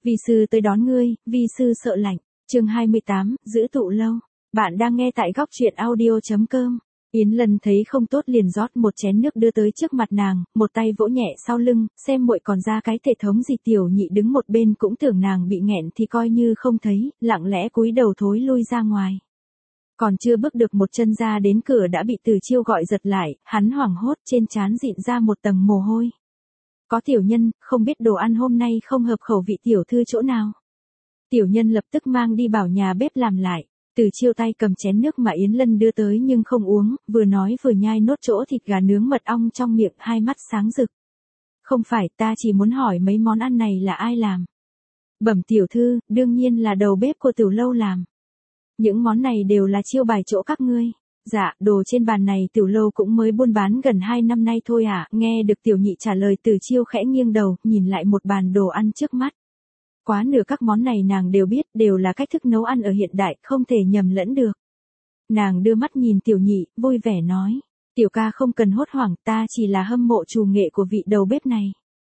Vi sư tới đón ngươi, vi sư sợ lạnh. Chương 28, giữ tụ lâu. Bạn đang nghe tại góc truyện audio.com. Yến Lân thấy không tốt liền rót một chén nước đưa tới trước mặt nàng, một tay vỗ nhẹ sau lưng, xem muội còn ra cái thể thống gì. Tiểu Nhị đứng một bên cũng tưởng nàng bị nghẹn thì coi như không thấy, lặng lẽ cúi đầu thối lui ra ngoài. Còn chưa bước được một chân ra đến cửa đã bị Từ Chiêu gọi giật lại, hắn hoảng hốt, trên trán dịn ra một tầng mồ hôi. Có tiểu nhân, không biết đồ ăn hôm nay không hợp khẩu vị tiểu thư chỗ nào. Tiểu nhân lập tức mang đi bảo nhà bếp làm lại. Từ Chiêu tay cầm chén nước mà Yến Lân đưa tới nhưng không uống, vừa nói vừa nhai nốt chỗ thịt gà nướng mật ong trong miệng, hai mắt sáng rực. Không phải, ta chỉ muốn hỏi mấy món ăn này là ai làm. Bẩm tiểu thư, đương nhiên là đầu bếp của Tiểu lâu làm. Những món này đều là chiêu bài chỗ các ngươi. Dạ, đồ trên bàn này Tiểu lâu cũng mới buôn bán gần 2 năm nay thôi à. Nghe được Tiểu Nhị trả lời, Từ Chiêu khẽ nghiêng đầu, nhìn lại một bàn đồ ăn trước mắt. Quá nửa các món này nàng đều biết, đều là cách thức nấu ăn ở hiện đại, không thể nhầm lẫn được. Nàng đưa mắt nhìn Tiểu Nhị, vui vẻ nói. Tiểu ca không cần hốt hoảng, ta chỉ là hâm mộ trù nghệ của vị đầu bếp này.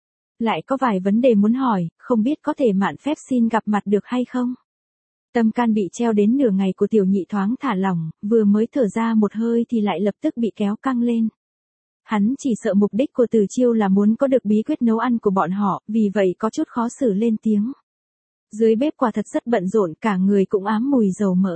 Lại có vài vấn đề muốn hỏi, không biết có thể mạn phép xin gặp mặt được hay không? Tâm can bị treo đến nửa ngày của Tiểu Nhị thoáng thả lỏng, vừa mới thở ra một hơi thì lại lập tức bị kéo căng lên. Hắn chỉ sợ mục đích của Từ Chiêu là muốn có được bí quyết nấu ăn của bọn họ, vì vậy có chút khó xử lên tiếng. Dưới bếp quả thật rất bận rộn, cả người cũng ám mùi dầu mỡ.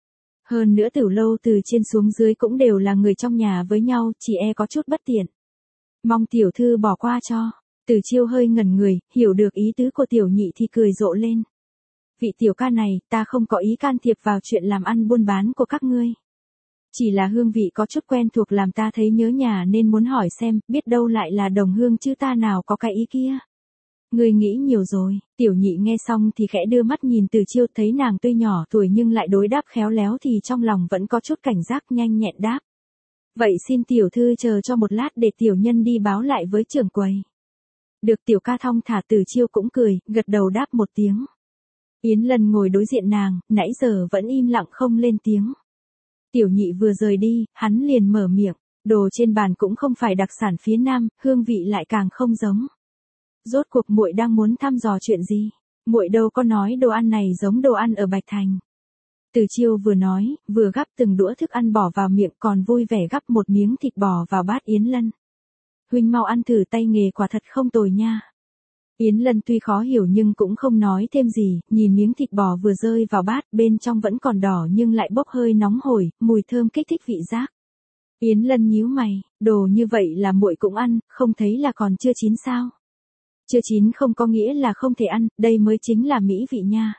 Hơn nữa Tiểu lâu từ trên xuống dưới cũng đều là người trong nhà với nhau, chỉ e có chút bất tiện. Mong tiểu thư bỏ qua cho. Từ Chiêu hơi ngẩn người, hiểu được ý tứ của Tiểu Nhị thì cười rộ lên. Vị tiểu ca này, ta không có ý can thiệp vào chuyện làm ăn buôn bán của các ngươi. Chỉ là hương vị có chút quen thuộc làm ta thấy nhớ nhà nên muốn hỏi xem, biết đâu lại là đồng hương chứ ta nào có cái ý kia. Ngươi nghĩ nhiều rồi. Tiểu Nhị nghe xong thì khẽ đưa mắt nhìn Từ Chiêu, thấy nàng tuy nhỏ tuổi nhưng lại đối đáp khéo léo thì trong lòng vẫn có chút cảnh giác, nhanh nhẹn đáp. Vậy xin tiểu thư chờ cho một lát để tiểu nhân đi báo lại với trưởng quầy. Được. Tiểu ca thong thả. Từ Chiêu cũng cười, gật đầu đáp một tiếng. Yến Lân ngồi đối diện nàng, nãy giờ vẫn im lặng không lên tiếng. Tiểu Nhị vừa rời đi, hắn liền mở miệng, đồ trên bàn cũng không phải đặc sản phía Nam, hương vị lại càng không giống. Rốt cuộc muội đang muốn thăm dò chuyện gì? Muội đâu có nói đồ ăn này giống đồ ăn ở Bạch Thành. Từ Chiêu vừa nói, vừa gắp từng đũa thức ăn bỏ vào miệng, còn vui vẻ gắp một miếng thịt bò vào bát Yến Lân. Huynh mau ăn thử, tay nghề quả thật không tồi nha. Yến Lân tuy khó hiểu nhưng cũng không nói thêm gì, nhìn miếng thịt bò vừa rơi vào bát, bên trong vẫn còn đỏ nhưng lại bốc hơi nóng hổi, mùi thơm kích thích vị giác. Yến Lân nhíu mày, đồ như vậy là muội cũng ăn, không thấy là còn chưa chín sao? Chưa chín không có nghĩa là không thể ăn, đây mới chính là mỹ vị nha.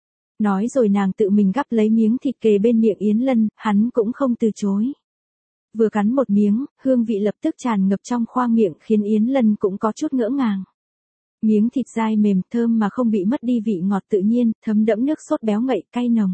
Nói rồi nàng tự mình gắp lấy miếng thịt kề bên miệng Yến Lân, hắn cũng không từ chối. Vừa cắn một miếng, hương vị lập tức tràn ngập trong khoang miệng khiến Yến Lân cũng có chút ngỡ ngàng. Miếng thịt dai mềm thơm mà không bị mất đi vị ngọt tự nhiên, thấm đẫm nước sốt béo ngậy cay nồng.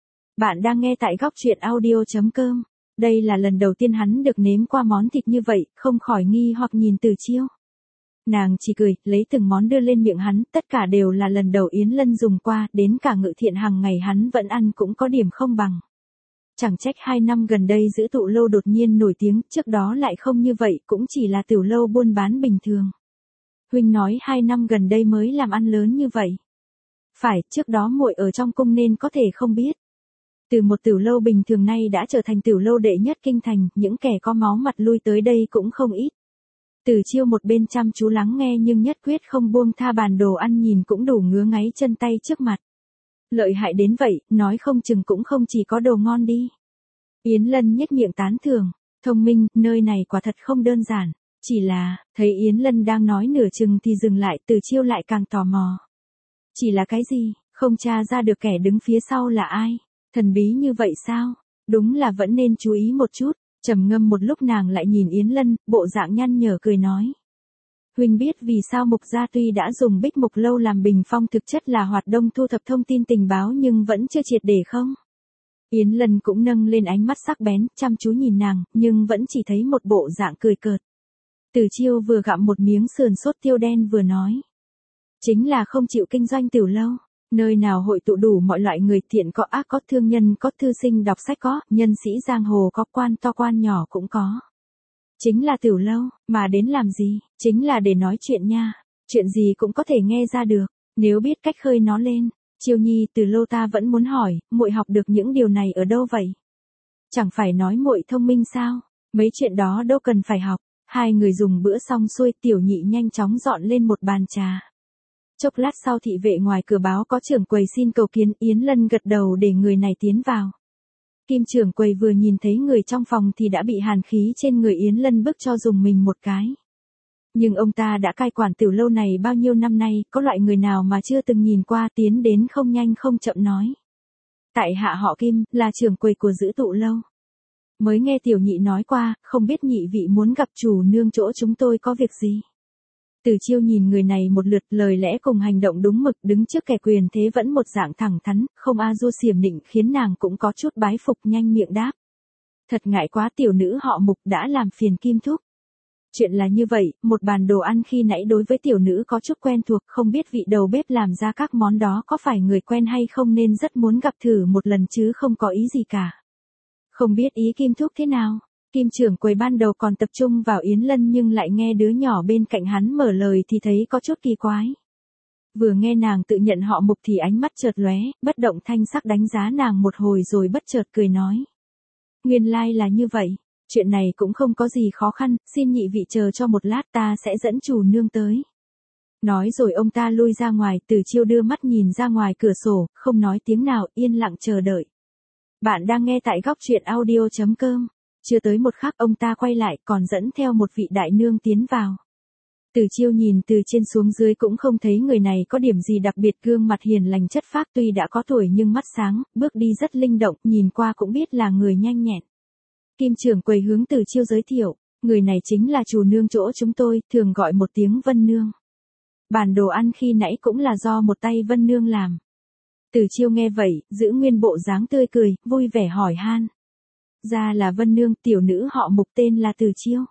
Bạn đang nghe tại góc truyện audio.com. Đây là lần đầu tiên hắn được nếm qua món thịt như vậy, không khỏi nghi hoặc nhìn Từ Chiêu. Nàng chỉ cười, lấy từng món đưa lên miệng hắn, tất cả đều là lần đầu Yến Lân dùng qua, đến cả Ngự Thiện hàng ngày hắn vẫn ăn cũng có điểm không bằng. Chẳng trách 2 năm gần đây giữ tụ lâu đột nhiên nổi tiếng, trước đó lại không như vậy, cũng chỉ là tiểu lâu buôn bán bình thường. Huynh nói 2 năm gần đây mới làm ăn lớn như vậy. Phải, trước đó muội ở trong cung nên có thể không biết. Từ một tiểu lâu bình thường nay đã trở thành tiểu lâu đệ nhất kinh thành, những kẻ có máu mặt lui tới đây cũng không ít. Từ Chiêu một bên chăm chú lắng nghe nhưng nhất quyết không buông tha bàn đồ ăn, nhìn cũng đủ ngứa ngáy chân tay trước mặt. Lợi hại đến vậy, nói không chừng cũng không chỉ có đồ ngon đi. Yến Lân nhếch miệng tán thưởng, thông minh, nơi này quả thật không đơn giản. Chỉ là, thấy Yến Lân đang nói nửa chừng thì dừng lại, Từ Chiêu lại càng tò mò. Chỉ là cái gì, không tra ra được kẻ đứng phía sau là ai? Thần bí như vậy sao? Đúng là vẫn nên chú ý một chút. Trầm ngâm một lúc nàng lại nhìn Yến Lân, bộ dạng nhăn nhở cười nói. Huynh biết vì sao Mục gia tuy đã dùng Bích Mục lâu làm bình phong thực chất là hoạt động thu thập thông tin tình báo nhưng vẫn chưa triệt để không? Yến Lân cũng nâng lên ánh mắt sắc bén, chăm chú nhìn nàng, nhưng vẫn chỉ thấy một bộ dạng cười cợt. Từ Chiêu vừa gặm một miếng sườn sốt tiêu đen vừa nói. Chính là không chịu kinh doanh tiểu lâu. Nơi nào hội tụ đủ mọi loại người, thiện có, ác có, thương nhân có, thư sinh đọc sách có, nhân sĩ giang hồ có, quan to quan nhỏ cũng có. Chính là tiểu lâu, mà đến làm gì? Chính là để nói chuyện nha. Chuyện gì cũng có thể nghe ra được. Nếu biết cách khơi nó lên, Chiêu Nhi từ lâu ta vẫn muốn hỏi, muội học được những điều này ở đâu vậy? Chẳng phải nói muội thông minh sao? Mấy chuyện đó đâu cần phải học. Hai người dùng bữa xong xuôi, Tiểu Nhị nhanh chóng dọn lên một bàn trà. Chốc lát sau thị vệ ngoài cửa báo có trưởng quầy xin cầu kiến, Yến Lân gật đầu để người này tiến vào. Kim trưởng quầy vừa nhìn thấy người trong phòng thì đã bị hàn khí trên người Yến Lân bức cho dùng mình một cái. Nhưng ông ta đã cai quản tiểu lâu này bao nhiêu năm nay, có loại người nào mà chưa từng nhìn qua, tiến đến không nhanh không chậm nói. Tại hạ họ Kim, là trưởng quầy của Giữ Tụ lâu. Mới nghe Tiểu Nhị nói qua, không biết nhị vị muốn gặp chủ nương chỗ chúng tôi có việc gì. Từ Chiêu nhìn người này một lượt, lời lẽ cùng hành động đúng mực, đứng trước kẻ quyền thế vẫn một dạng thẳng thắn, không a dua xiểm nịnh, khiến nàng cũng có chút bái phục, nhanh miệng đáp. Thật ngại quá, tiểu nữ họ Mục đã làm phiền Kim thúc. Chuyện là như vậy, một bàn đồ ăn khi nãy đối với tiểu nữ có chút quen thuộc, không biết vị đầu bếp làm ra các món đó có phải người quen hay không, nên rất muốn gặp thử một lần chứ không có ý gì cả. Không biết ý Kim thúc thế nào? Kim trưởng quầy ban đầu còn tập trung vào Yến Lân nhưng lại nghe đứa nhỏ bên cạnh hắn mở lời thì thấy có chút kỳ quái. Vừa nghe nàng tự nhận họ Mục thì ánh mắt chợt lóe, bất động thanh sắc đánh giá nàng một hồi rồi bất chợt cười nói. Nguyên lai là như vậy, chuyện này cũng không có gì khó khăn, xin nhị vị chờ cho một lát, ta sẽ dẫn chủ nương tới. Nói rồi ông ta lui ra ngoài, Từ Chiêu đưa mắt nhìn ra ngoài cửa sổ, không nói tiếng nào, yên lặng chờ đợi. Bạn đang nghe tại góc truyện audio.com. Chưa tới một khắc ông ta quay lại, còn dẫn theo một vị đại nương tiến vào. Từ Chiêu nhìn từ trên xuống dưới cũng không thấy người này có điểm gì đặc biệt, gương mặt hiền lành chất phác, tuy đã có tuổi nhưng mắt sáng, bước đi rất linh động, nhìn qua cũng biết là người nhanh nhẹn. Kim trưởng quầy hướng Từ Chiêu giới thiệu, người này chính là chủ nương chỗ chúng tôi, thường gọi một tiếng Vân nương. Bàn đồ ăn khi nãy cũng là do một tay Vân nương làm. Từ Chiêu nghe vậy, giữ nguyên bộ dáng tươi cười, vui vẻ hỏi han. Ra là Vân nương, tiểu nữ họ Mục tên là Từ Chiêu.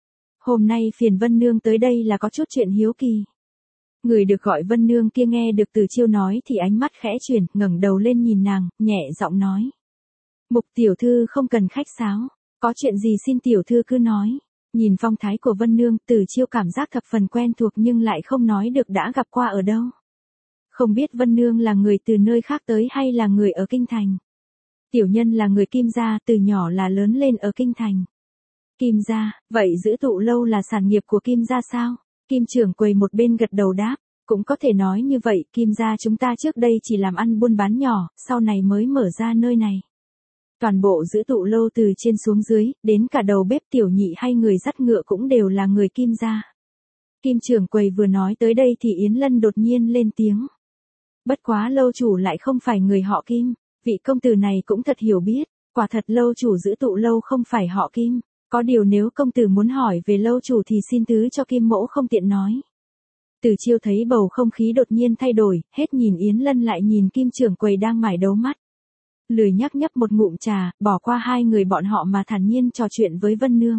Hôm nay phiền Vân nương tới đây là có chút chuyện hiếu kỳ. Người được gọi Vân nương kia nghe được Từ Chiêu nói thì ánh mắt khẽ chuyển, ngẩng đầu lên nhìn nàng, nhẹ giọng nói. Mục tiểu thư không cần khách sáo, có chuyện gì xin tiểu thư cứ nói. Nhìn phong thái của Vân nương, Từ Chiêu cảm giác thập phần quen thuộc nhưng lại không nói được đã gặp qua ở đâu. Không biết Vân nương là người từ nơi khác tới hay là người ở kinh thành. Tiểu nhân là người Kim gia, từ nhỏ là lớn lên ở kinh thành. Kim gia, vậy Giữ Tụ lâu là sản nghiệp của Kim gia sao? Kim trưởng quầy một bên gật đầu đáp, cũng có thể nói như vậy, Kim gia chúng ta trước đây chỉ làm ăn buôn bán nhỏ, sau này mới mở ra nơi này. Toàn bộ Giữ Tụ lâu từ trên xuống dưới, đến cả đầu bếp Tiểu Nhị hay người dắt ngựa cũng đều là người Kim gia. Kim trưởng quầy vừa nói tới đây thì Yến Lân đột nhiên lên tiếng. Bất quá lâu chủ lại không phải người họ Kim, vị công tử này cũng thật hiểu biết, quả thật lâu chủ Giữ Tụ lâu không phải họ Kim, có điều nếu công tử muốn hỏi về lâu chủ thì xin thứ cho Kim mỗ không tiện nói. Từ Chiêu thấy bầu không khí đột nhiên thay đổi, hết nhìn Yến Lân lại nhìn Kim trưởng quầy đang mải đấu mắt. Lười nhắc nhấp một ngụm trà, bỏ qua hai người bọn họ mà thản nhiên trò chuyện với Vân nương.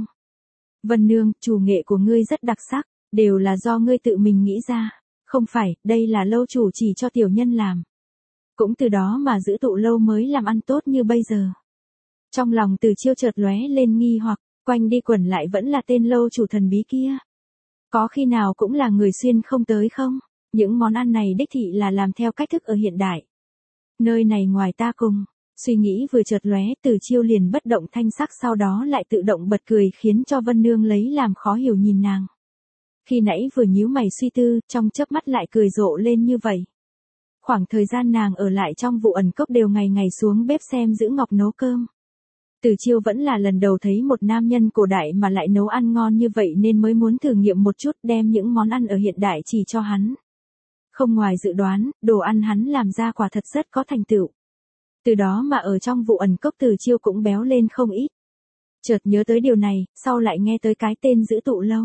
Vân nương, chủ nghệ của ngươi rất đặc sắc, đều là do ngươi tự mình nghĩ ra. Không phải, đây là lâu chủ chỉ cho tiểu nhân làm. Cũng từ đó mà Giữ Tụ lâu mới làm ăn tốt như bây giờ. Trong lòng Từ Chiêu chợt lóe lên nghi hoặc, quanh đi quẩn lại vẫn là tên lâu chủ thần bí kia. Có khi nào cũng là người xuyên không tới không? Những món ăn này đích thị là làm theo cách thức ở hiện đại. Nơi này ngoài ta cùng, suy nghĩ vừa chợt lóe, Từ Chiêu liền bất động thanh sắc, sau đó lại tự động bật cười khiến cho Vân nương lấy làm khó hiểu nhìn nàng. Khi nãy vừa nhíu mày suy tư, trong chớp mắt lại cười rộ lên như vậy. Khoảng thời gian nàng ở lại trong Vụ Ẩn Cốc đều ngày ngày xuống bếp xem Giữ Ngọc nấu cơm. Từ Chiêu vẫn là lần đầu thấy một nam nhân cổ đại mà lại nấu ăn ngon như vậy nên mới muốn thử nghiệm một chút, đem những món ăn ở hiện đại chỉ cho hắn. Không ngoài dự đoán, đồ ăn hắn làm ra quả thật rất có thành tựu. Từ đó mà ở trong Vụ Ẩn Cốc Từ Chiêu cũng béo lên không ít. Chợt nhớ tới điều này, sau lại nghe tới cái tên Giữ Tụ lâu.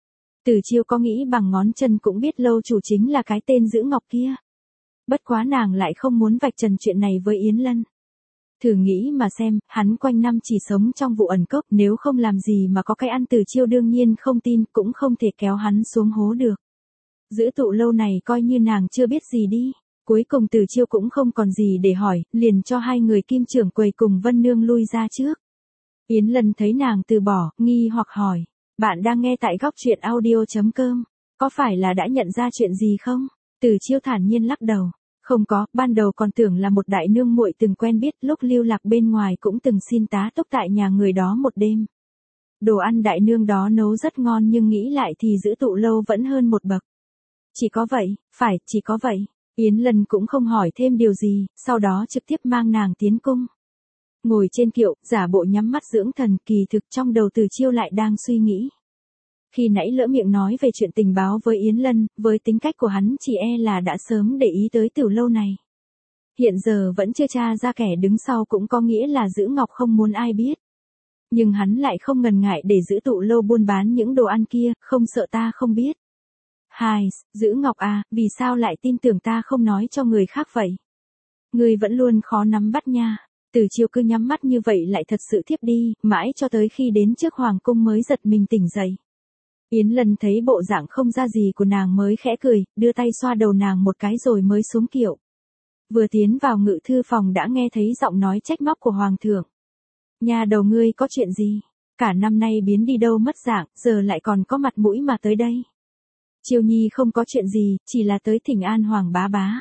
Từ Chiêu có nghĩ bằng ngón chân cũng biết lâu chủ chính là cái tên Giữ Ngọc kia. Bất quá nàng lại không muốn vạch trần chuyện này với Yến Lân. Thử nghĩ mà xem, hắn quanh năm chỉ sống trong Vụ Ẩn Cốc, nếu không làm gì mà có cái ăn. Từ Chiêu đương nhiên không tin, cũng không thể kéo hắn xuống hố được. Giữ Tụ lâu này coi như nàng chưa biết gì đi. Cuối cùng Từ Chiêu cũng không còn gì để hỏi, liền cho hai người Kim trưởng quầy cùng Vân nương lui ra trước. Yến Lân thấy nàng từ bỏ, nghi hoặc hỏi. Bạn đang nghe tại góc truyện audio.com. Có phải là đã nhận ra chuyện gì không? Từ Chiêu thản nhiên lắc đầu. Không có, ban đầu còn tưởng là một đại nương muội từng quen biết, lúc lưu lạc bên ngoài cũng từng xin tá túc tại nhà người đó một đêm. Đồ ăn đại nương đó nấu rất ngon nhưng nghĩ lại thì giữ tụ lâu vẫn hơn một bậc. Chỉ có vậy, phải, chỉ có vậy. Yến Lân cũng không hỏi thêm điều gì, sau đó trực tiếp mang nàng tiến cung. Ngồi trên kiệu, giả bộ nhắm mắt dưỡng thần, kỳ thực trong đầu Từ Chiêu lại đang suy nghĩ. Khi nãy lỡ miệng nói về chuyện tình báo với Yến Lân, với tính cách của hắn chỉ e là đã sớm để ý tới Tử lâu này. Hiện giờ vẫn chưa tra ra kẻ đứng sau cũng có nghĩa là Giữ Ngọc không muốn ai biết. Nhưng hắn lại không ngần ngại để Giữ Tụ lâu buôn bán những đồ ăn kia, không sợ ta không biết. Hai, Giữ Ngọc à, vì sao lại tin tưởng ta không nói cho người khác vậy? Người vẫn luôn khó nắm bắt nha. Từ Chiêu cứ nhắm mắt như vậy lại thật sự thiếp đi, mãi cho tới khi đến trước hoàng cung mới giật mình tỉnh dậy. Yến Lân thấy bộ dạng không ra gì của nàng mới khẽ cười, đưa tay xoa đầu nàng một cái rồi mới xuống kiệu. Vừa tiến vào ngự thư phòng đã nghe thấy giọng nói trách móc của hoàng thượng. Nhà đầu ngươi có chuyện gì? Cả năm nay biến đi đâu mất dạng, giờ lại còn có mặt mũi mà tới đây. Chiêu Nhi không có chuyện gì, chỉ là tới thỉnh an Hoàng bá bá.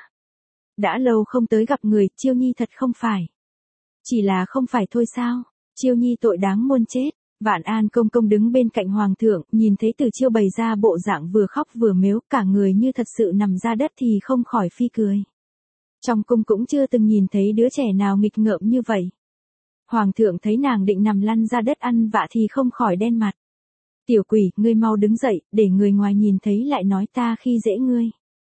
Đã lâu không tới gặp người, Chiêu Nhi thật không phải. Chỉ là không phải thôi sao? Chiêu Nhi tội đáng muôn chết. Vạn An công công đứng bên cạnh hoàng thượng, nhìn thấy Từ Chiêu bày ra bộ dạng vừa khóc vừa mếu, cả người như thật sự nằm ra đất thì không khỏi phi cười. Trong cung cũng chưa từng nhìn thấy đứa trẻ nào nghịch ngợm như vậy. Hoàng thượng thấy nàng định nằm lăn ra đất ăn vạ thì không khỏi đen mặt. Tiểu quỷ, ngươi mau đứng dậy, để người ngoài nhìn thấy lại nói ta khi dễ ngươi.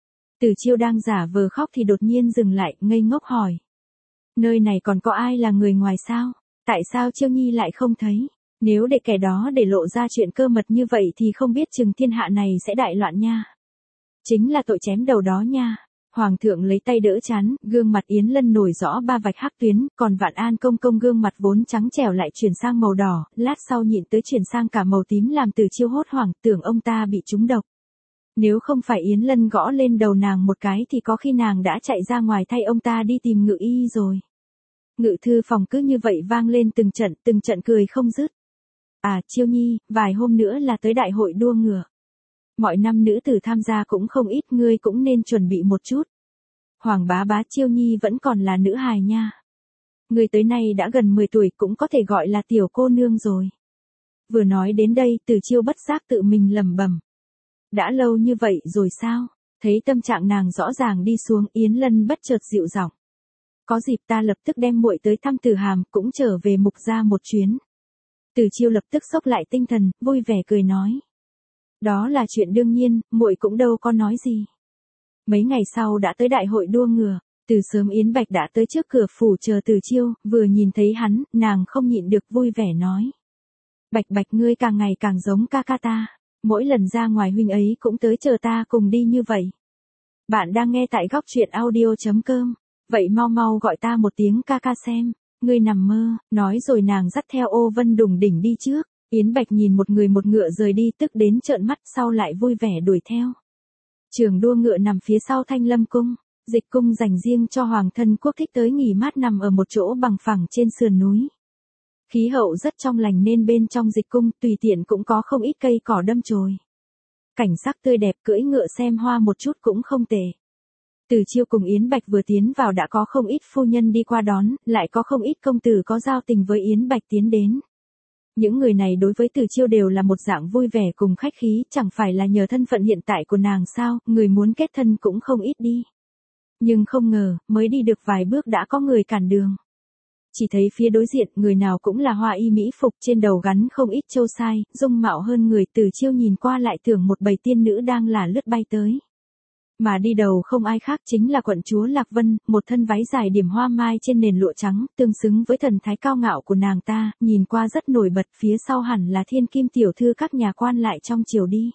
Từ Chiêu đang giả vờ khóc thì đột nhiên dừng lại, ngây ngốc hỏi. Nơi này còn có ai là người ngoài sao? Tại sao Chiêu Nhi lại không thấy? Nếu để kẻ đó để lộ ra chuyện cơ mật như vậy thì không biết chừng thiên hạ này sẽ đại loạn nha. Chính là tội chém đầu đó nha. Hoàng thượng lấy tay đỡ chán, gương mặt Yến Lân nổi rõ ba vạch hắc tuyến, còn Vạn An công công gương mặt vốn trắng trẻo lại chuyển sang màu đỏ, lát sau nhịn tới chuyển sang cả màu tím làm Từ Chiêu hốt hoảng, tưởng ông ta bị trúng độc. Nếu không phải Yến Lân gõ lên đầu nàng một cái thì có khi nàng đã chạy ra ngoài thay ông ta đi tìm ngự y rồi. Ngự thư phòng cứ như vậy vang lên từng trận cười không dứt. À, Chiêu Nhi, vài hôm nữa là tới đại hội đua ngựa. Mọi năm nữ tử tham gia cũng không ít, ngươi cũng nên chuẩn bị một chút. Hoàng bá bá, Chiêu Nhi vẫn còn là nữ hài nha. Ngươi tới nay đã gần 10 tuổi cũng có thể gọi là tiểu cô nương rồi. Vừa nói đến đây, Từ Chiêu bất giác tự mình lẩm bẩm. Đã lâu như vậy rồi sao? Thấy tâm trạng nàng rõ ràng đi xuống, Yến Lân bất chợt dịu giọng. Có dịp ta lập tức đem muội tới thăm Từ Hàm, cũng trở về Mục gia một chuyến. Từ Chiêu lập tức xốc lại tinh thần, vui vẻ cười nói. Đó là chuyện đương nhiên, muội cũng đâu có nói gì. Mấy ngày sau đã tới đại hội đua ngựa, từ sớm Yến Bạch đã tới trước cửa phủ chờ Từ Chiêu, vừa nhìn thấy hắn, nàng không nhịn được vui vẻ nói. Bạch Bạch, ngươi càng ngày càng giống ca ca ta, mỗi lần ra ngoài huynh ấy cũng tới chờ ta cùng đi như vậy. Bạn đang nghe tại góc truyện audio.com, vậy mau mau gọi ta một tiếng ca ca xem. Ngươi nằm mơ, nói rồi nàng dắt theo Ô Vân Đùng Đỉnh đi trước. Yến Bạch nhìn một người một ngựa rời đi tức đến trợn mắt, sau lại vui vẻ đuổi theo. Trường đua ngựa nằm phía sau Thanh Lâm cung, Dịch cung dành riêng cho hoàng thân quốc thích tới nghỉ mát nằm ở một chỗ bằng phẳng trên sườn núi. Khí hậu rất trong lành nên bên trong Dịch cung tùy tiện cũng có không ít cây cỏ đâm chồi. Cảnh sắc tươi đẹp, cưỡi ngựa xem hoa một chút cũng không tệ. Từ Chiêu cùng Yến Bạch vừa tiến vào đã có không ít phu nhân đi qua đón, lại có không ít công tử có giao tình với Yến Bạch tiến đến. Những người này đối với Từ Chiêu đều là một dạng vui vẻ cùng khách khí, chẳng phải là nhờ thân phận hiện tại của nàng sao, người muốn kết thân cũng không ít đi. Nhưng không ngờ, mới đi được vài bước đã có người cản đường. Chỉ thấy phía đối diện, người nào cũng là hoa y mỹ phục, trên đầu gắn không ít châu sai, dung mạo hơn người. Từ Chiêu nhìn qua lại tưởng một bầy tiên nữ đang là lướt bay tới. Mà đi đầu không ai khác chính là quận chúa Lạc Vân, một thân váy dài điểm hoa mai trên nền lụa trắng, tương xứng với thần thái cao ngạo của nàng ta, nhìn qua rất nổi bật, phía sau hẳn là thiên kim tiểu thư các nhà quan lại trong triều đi.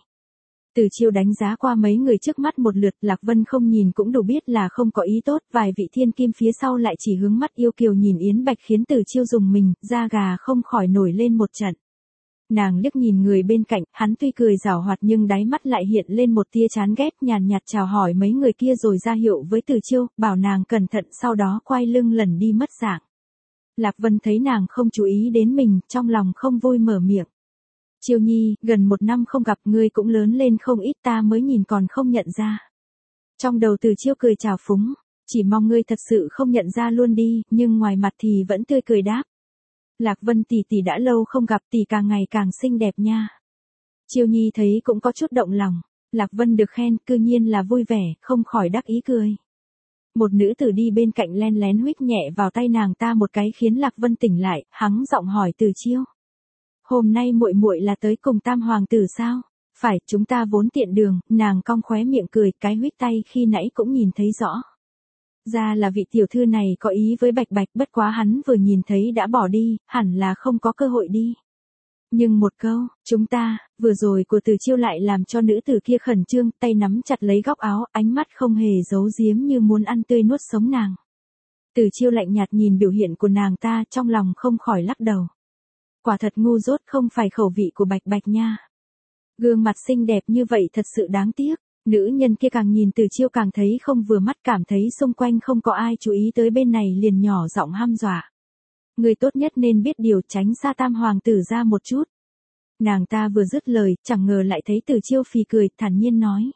Từ Chiêu đánh giá qua mấy người trước mắt một lượt, Lạc Vân không nhìn cũng đủ biết là không có ý tốt, vài vị thiên kim phía sau lại chỉ hướng mắt yêu kiều nhìn Yến Bạch khiến Từ Chiêu rùng mình, da gà không khỏi nổi lên một trận. Nàng liếc nhìn người bên cạnh, hắn tuy cười giảo hoạt nhưng đáy mắt lại hiện lên một tia chán ghét, nhàn nhạt chào hỏi mấy người kia rồi ra hiệu với Từ Chiêu, bảo nàng cẩn thận, sau đó quay lưng lẩn đi mất dạng. Lạc Vân thấy nàng không chú ý đến mình, trong lòng không vui mở miệng. Chiêu Nhi, gần 1 năm không gặp, ngươi cũng lớn lên không ít, ta mới nhìn còn không nhận ra. Trong đầu Từ Chiêu cười trào phúng, chỉ mong ngươi thật sự không nhận ra luôn đi, nhưng ngoài mặt thì vẫn tươi cười đáp. Lạc Vân tỷ tỷ đã lâu không gặp, tỷ càng ngày càng xinh đẹp nha. Chiêu Nhi thấy cũng có chút động lòng, Lạc Vân được khen, cư nhiên là vui vẻ, không khỏi đắc ý cười. Một nữ tử đi bên cạnh len lén huých nhẹ vào tay nàng ta một cái khiến Lạc Vân tỉnh lại, hắng giọng hỏi Từ Chiêu. Hôm nay muội muội là tới cùng Tam hoàng tử sao? Phải, chúng ta vốn tiện đường, nàng cong khóe miệng cười, cái huých tay khi nãy cũng nhìn thấy rõ. Ra là vị tiểu thư này có ý với Bạch Bạch, bất quá hắn vừa nhìn thấy đã bỏ đi, hẳn là không có cơ hội đi. Nhưng một câu, chúng ta, vừa rồi của Từ Chiêu lại làm cho nữ tử kia khẩn trương, tay nắm chặt lấy góc áo, ánh mắt không hề giấu giếm như muốn ăn tươi nuốt sống nàng. Từ Chiêu lạnh nhạt nhìn biểu hiện của nàng ta, trong lòng không khỏi lắc đầu. Quả thật ngu dốt, không phải khẩu vị của Bạch Bạch nha. Gương mặt xinh đẹp như vậy thật sự đáng tiếc. Nữ nhân kia càng nhìn Từ Chiêu càng thấy không vừa mắt, cảm thấy xung quanh không có ai chú ý tới bên này liền nhỏ giọng hăm dọa. Người tốt nhất nên biết điều, tránh xa Tam hoàng tử ra một chút. Nàng ta vừa dứt lời, chẳng ngờ lại thấy Từ Chiêu phì cười, thản nhiên nói.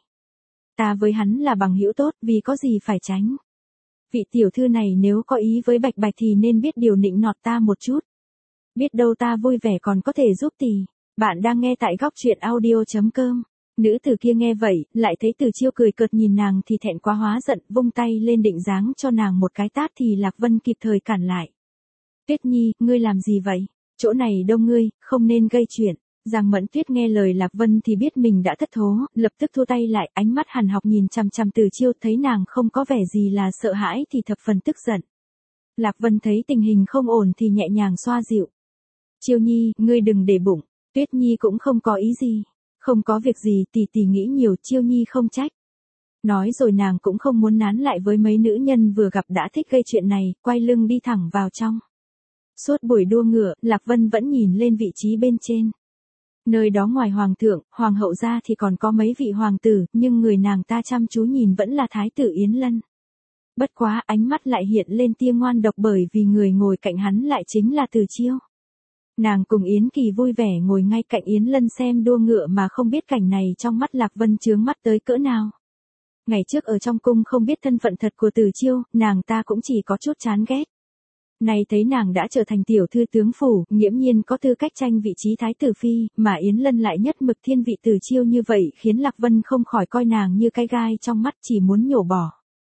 Ta với hắn là bằng hữu tốt, vì có gì phải tránh. Vị tiểu thư này nếu có ý với Bạch Bạch thì nên biết điều nịnh nọt ta một chút. Biết đâu ta vui vẻ còn có thể giúp tỷ. Bạn đang nghe tại góc truyện audio.com. Nữ tử kia nghe vậy, lại thấy Từ Chiêu cười cợt nhìn nàng thì thẹn quá hóa giận, vung tay lên định giáng cho nàng một cái tát thì Lạc Vân kịp thời cản lại. Tuyết Nhi, ngươi làm gì vậy? Chỗ này đông ngươi, không nên gây chuyện. Giang Mẫn Tuyết nghe lời Lạc Vân thì biết mình đã thất thố, lập tức thu tay lại, ánh mắt hằn học nhìn chằm chằm Từ Chiêu, thấy nàng không có vẻ gì là sợ hãi thì thập phần tức giận. Lạc Vân thấy tình hình không ổn thì nhẹ nhàng xoa dịu. Chiêu Nhi, ngươi đừng để bụng, Tuyết Nhi cũng không có ý gì. Không có việc gì, tỷ tỷ nghĩ nhiều, Chiêu Nhi không trách. Nói rồi nàng cũng không muốn nán lại với mấy nữ nhân vừa gặp đã thích gây chuyện này, quay lưng đi thẳng vào trong. Suốt buổi đua ngựa, Lạc Vân vẫn nhìn lên vị trí bên trên. Nơi đó ngoài hoàng thượng, hoàng hậu ra thì còn có mấy vị hoàng tử, nhưng người nàng ta chăm chú nhìn vẫn là thái tử Yến Lân. Bất quá ánh mắt lại hiện lên tia ngoan độc bởi vì người ngồi cạnh hắn lại chính là Từ Chiêu. Nàng cùng Yến Kỳ vui vẻ ngồi ngay cạnh Yến Lân xem đua ngựa mà không biết cảnh này trong mắt Lạc Vân chướng mắt tới cỡ nào. Ngày trước ở trong cung không biết thân phận thật của Từ Chiêu, nàng ta cũng chỉ có chút chán ghét. Nay thấy nàng đã trở thành tiểu thư tướng phủ, nghiễm nhiên có tư cách tranh vị trí thái tử phi, mà Yến Lân lại nhất mực thiên vị Từ Chiêu như vậy khiến Lạc Vân không khỏi coi nàng như cái gai trong mắt, chỉ muốn nhổ bỏ.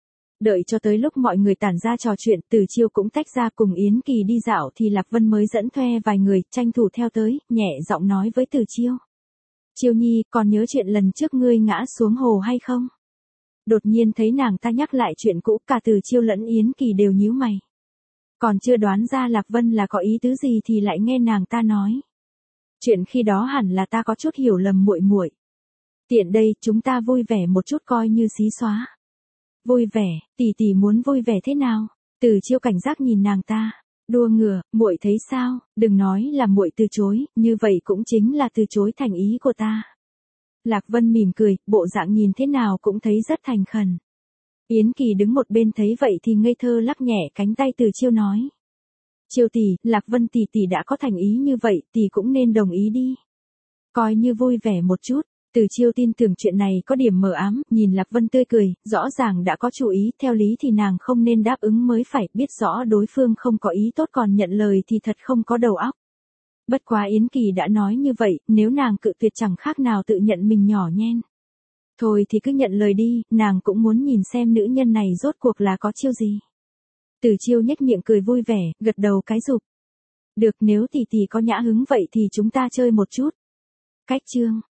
Đợi cho tới lúc mọi người tản ra trò chuyện, Từ Chiêu cũng tách ra cùng Yến Kỳ đi dạo thì Lạc Vân mới dẫn thuê vài người, tranh thủ theo tới, nhẹ giọng nói với Từ Chiêu. Chiêu Nhi, còn nhớ chuyện lần trước ngươi ngã xuống hồ hay không? Đột nhiên thấy nàng ta nhắc lại chuyện cũ, cả Từ Chiêu lẫn Yến Kỳ đều nhíu mày. Còn chưa đoán ra Lạc Vân là có ý tứ gì thì lại nghe nàng ta nói. Chuyện khi đó hẳn là ta có chút hiểu lầm muội muội. Tiện đây, chúng ta vui vẻ một chút coi như xí xóa. Vui vẻ, tỷ tỷ muốn vui vẻ thế nào? Từ Chiêu cảnh giác nhìn nàng ta. Đua ngựa, muội thấy sao? Đừng nói là muội từ chối, như vậy cũng chính là từ chối thành ý của ta. Lạc Vân mỉm cười, bộ dạng nhìn thế nào cũng thấy rất thành khẩn. Yến Kỳ đứng một bên thấy vậy thì ngây thơ lắc nhẹ cánh tay Từ Chiêu nói. Chiêu tỷ, Lạc Vân tỷ tỷ đã có thành ý như vậy, tỷ cũng nên đồng ý đi. Coi như vui vẻ một chút. Từ Chiêu tin tưởng chuyện này có điểm mờ ám, nhìn Lạc Vân tươi cười, rõ ràng đã có chủ ý, theo lý thì nàng không nên đáp ứng mới phải, biết rõ đối phương không có ý tốt còn nhận lời thì thật không có đầu óc. Bất quá Yến Kỳ đã nói như vậy, nếu nàng cự tuyệt chẳng khác nào tự nhận mình nhỏ nhen. Thôi thì cứ nhận lời đi, nàng cũng muốn nhìn xem nữ nhân này rốt cuộc là có chiêu gì. Từ Chiêu nhếch miệng cười vui vẻ, gật đầu cái rụp. Được, nếu tỷ tỷ có nhã hứng vậy thì chúng ta chơi một chút. Cách chương